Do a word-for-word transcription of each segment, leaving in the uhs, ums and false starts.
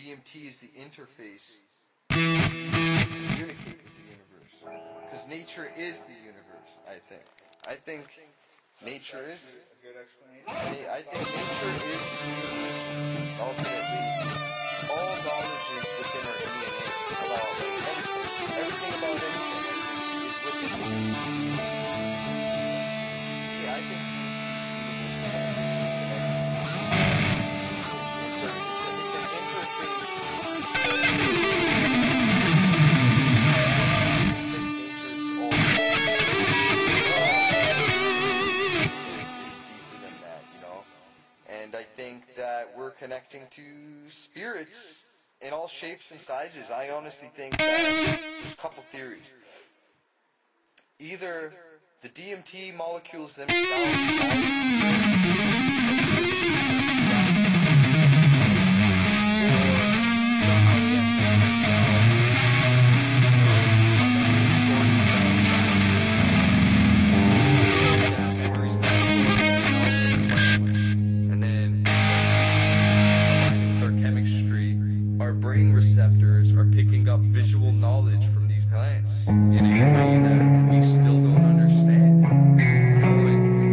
D M T is the interface to communicate with the universe. Because nature is the universe, I think. I think nature is... A good explanation. I think nature is the universe. Ultimately, all knowledge is within our D N A about like, everything. Everything about anything, I think, is within... Yeah, I think D M T is the universal language to connect. Inter, it's, a, it's an interface. And I think that we're connecting to spirits in all shapes and sizes. I honestly think that there's a couple theories. Either the D M T molecules themselves are the spirits, receptors are picking up visual knowledge from these plants in a way that we still don't understand. You know,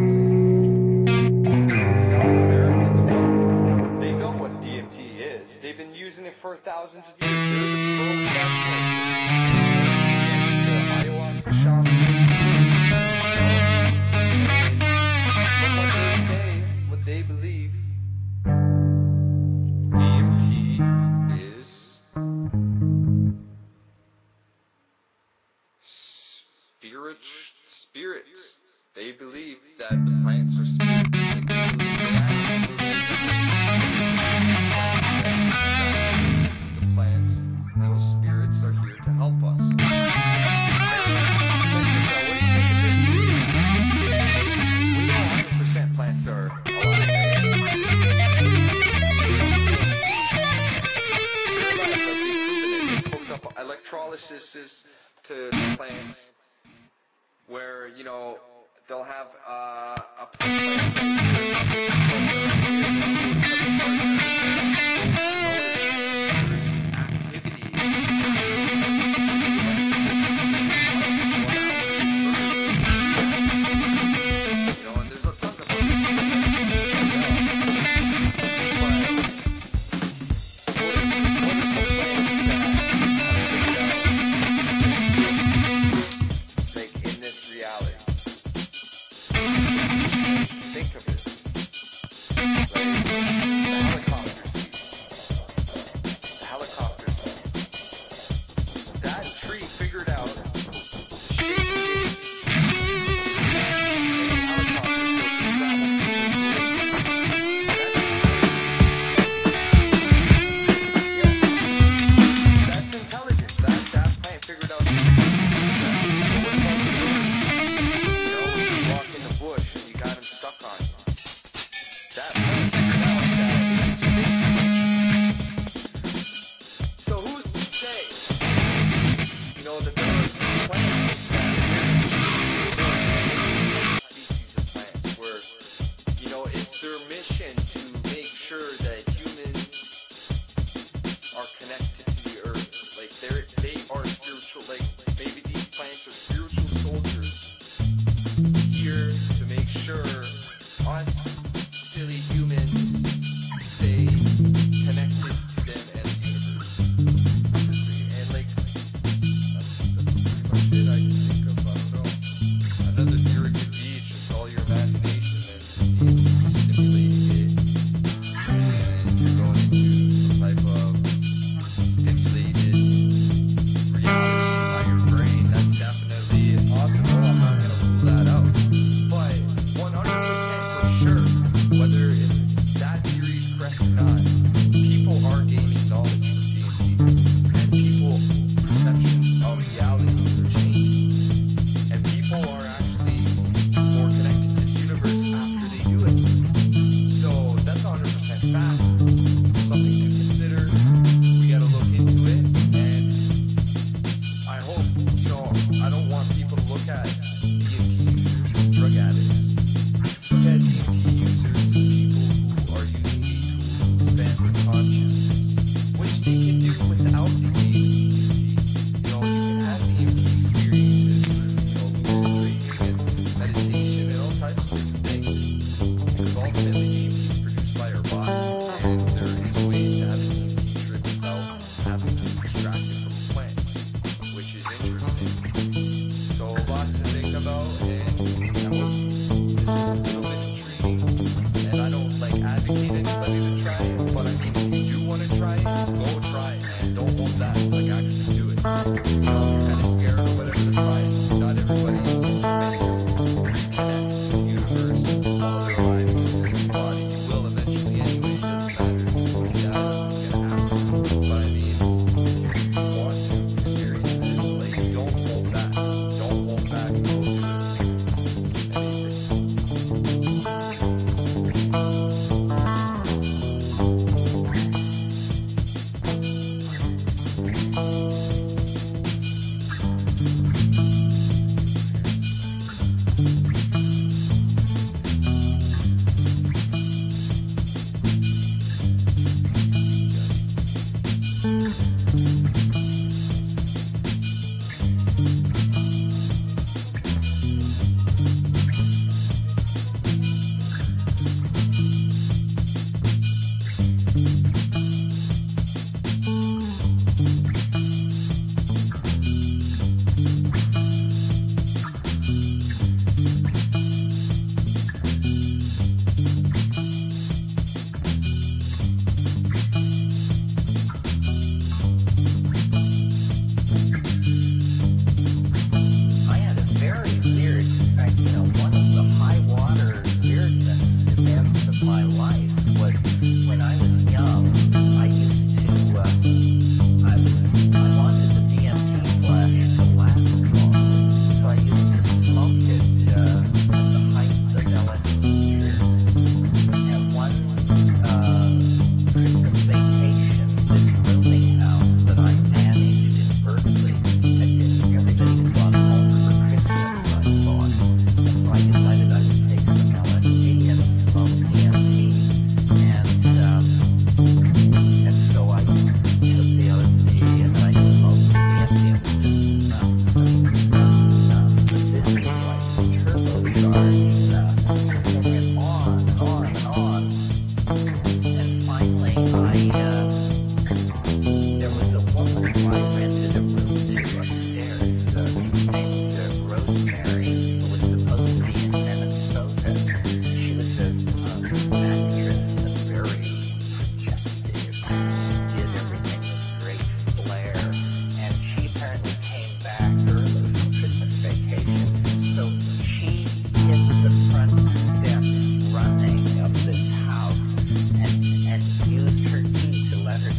and South Americans know, they know what D M T is. They've been using it for thousands of years. They're the professionals. The ayahuasca shamans. From what they say, what they believe, D M T is spirit, spirits. They believe that the plants are spirits. Like they believe they actually believe that the plants, those spirits are here to help us. Check this out. What do you think of this? We know one hundred percent plants are alive. Electrolysis to, to plants, where you know they'll have uh, a plant right here, notice there's activity in the electrical system of the plant, you know, and there's a ton of think of it. Like, the helicopter.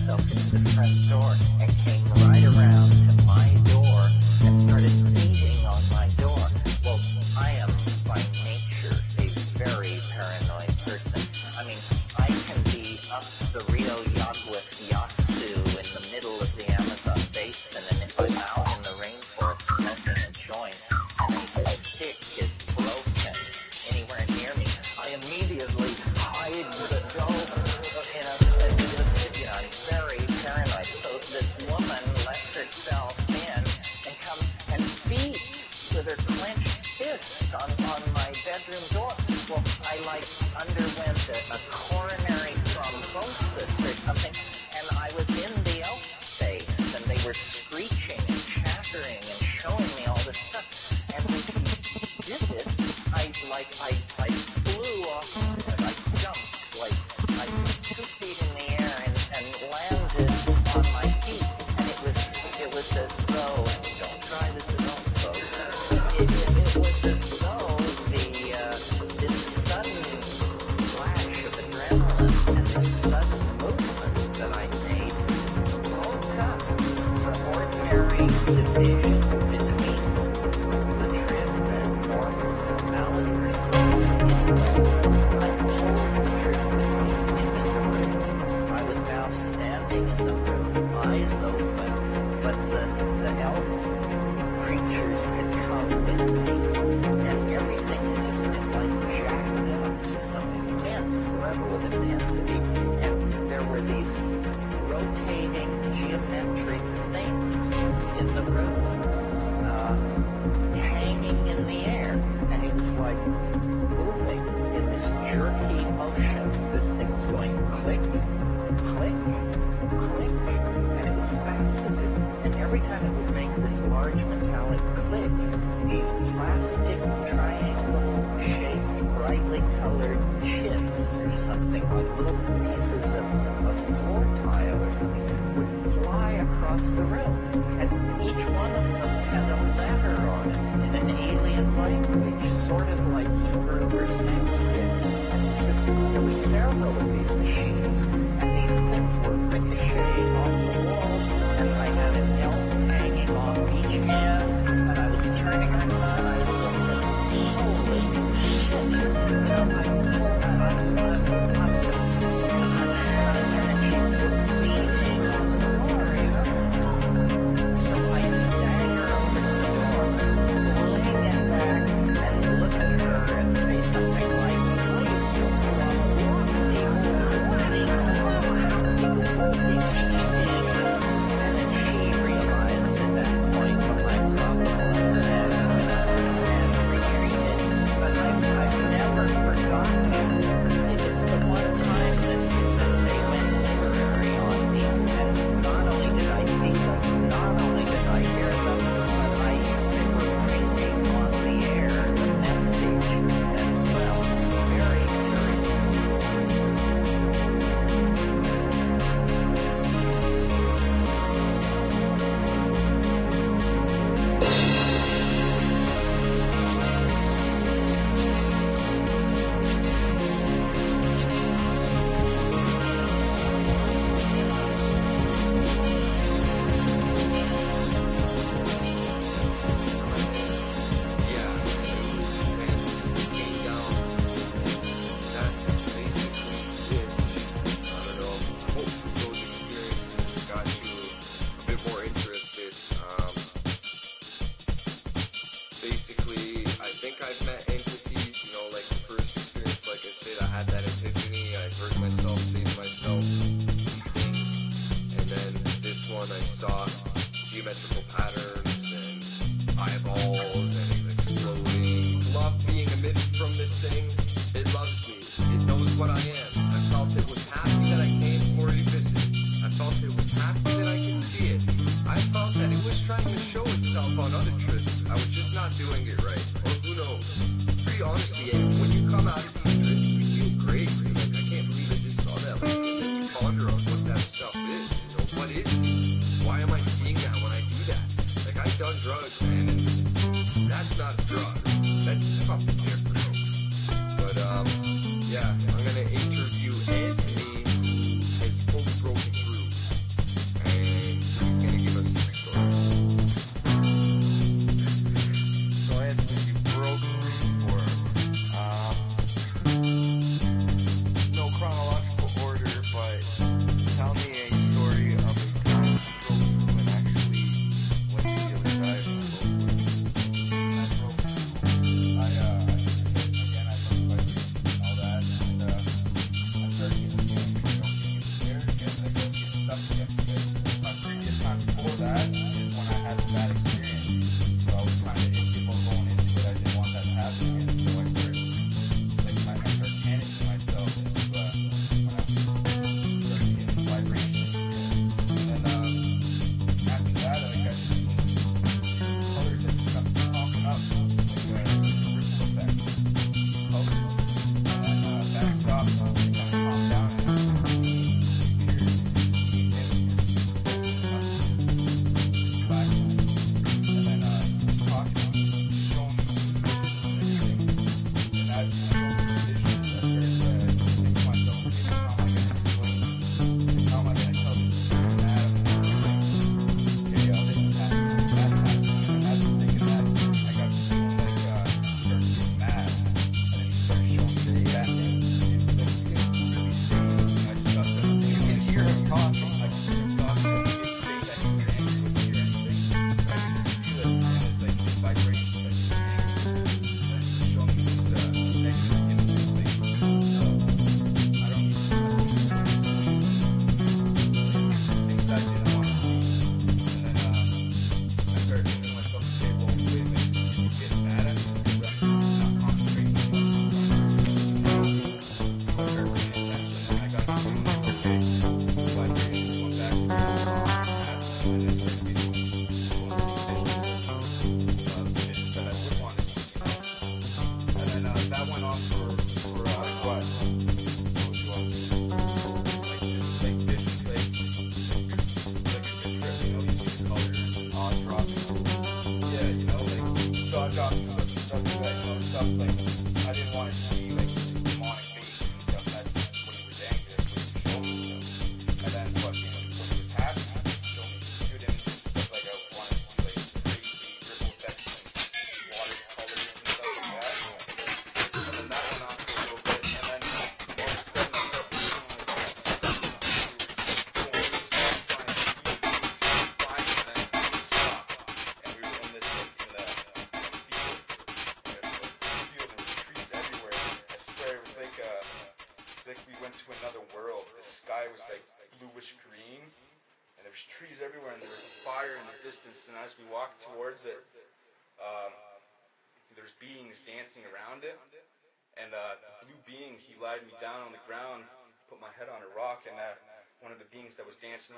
himself into the front door and came right around to my door and started beating on my door. Well, I am by nature a very paranoid person. I mean, I can be up the Rio Yagüe Yasu in the middle of the Amazon basin, and if I'm out in the rainforest smoking a joint and a stick is broken anywhere near me, I immediately hide the dough. You know, and just, you know, I'm very paranoid. So this woman lets herself in and comes and beats with her clenched fist on, on my bedroom door. Well, I like underwent a, a coronary thrombosis or something, and I was in the elf space, and they were screeching and chattering and showing me all this stuff. And when he did it, I like I I flew off, I jumped like I was two feet in the air and, and landed on my feet, and it was it was as though, don't try this at home, folks. It, it, it was as though the uh, this sudden flash of adrenaline and this sudden movement that I made broke up the ordinary division between the trip and normal normality. I told the truth I was now standing in the room, eyes open, but the, the elf creatures had come with me, and everything had just been like jacked up to some immense level of intensity, and there were these rotating geometric things in the room, uh, hanging in the air, and it was like moving in this jerky motion. This thing was going click, click, click, and it was faceted. And every time it would make this large metallic click, these plastic triangle-shaped, brightly colored chips or something, like little pieces of, of floor tile or something, would fly across the room. And each one of them had a letter on it in an alien language, sort of like Hebrew or Sanskrit. And it's just, there were several of these machines, and these things were ricocheting off the walls, and I had an elf hanging off each end, and I was turning around, and I was looking, holy shit, you know, I told her, I'm, I'm, I'm just, and she was beaming on the floor, you know. So I stagger over to the door, pulling it back, and look at her and say something like, please don't go on the walk, see, what do you and then she realized at that point what my problem was and, and retreated. But I've, I've never forgotten it. It is the one time that, that they went literary on me, and not only did I see them, not only did I hear them, but I they were bringing on the air the message as well. Very curious. Yeah, it was intense. Came down. That's basically it. I don't know. I hope those experiences got you a bit more interested. Um, basically, I think I've met entities, you know, like the first experience, like I said, I had that epiphany. I heard myself, saved myself, these things. And then this one, I saw geometrical patterns and eyeballs and it exploding. Love being emitted from this thing. It loves me. It knows what I am. I felt it was happy that I came for a visit. I felt it was happy that I could see it. I felt that it was trying to show itself on other trips. I was just not doing it right. Or who knows? Pretty honestly, eh, when you come out of these trips, you feel great. You're like, I can't believe I just saw that. Like, and then you ponder on what that stuff is. You know, what is it? Why am I seeing that when I do that? Like, I've done drugs, man, and that's not a drug. That's something different. But, um, yeah, I'm gonna interview Anthony, who has fully broken through. went to another world. The sky was like bluish green, and there was trees everywhere, and there was fire in the distance. And as we walked towards it, um, there was beings dancing around it. And uh, the blue being, he lied me down on the ground, put my head on a rock, and uh, one of the beings that was dancing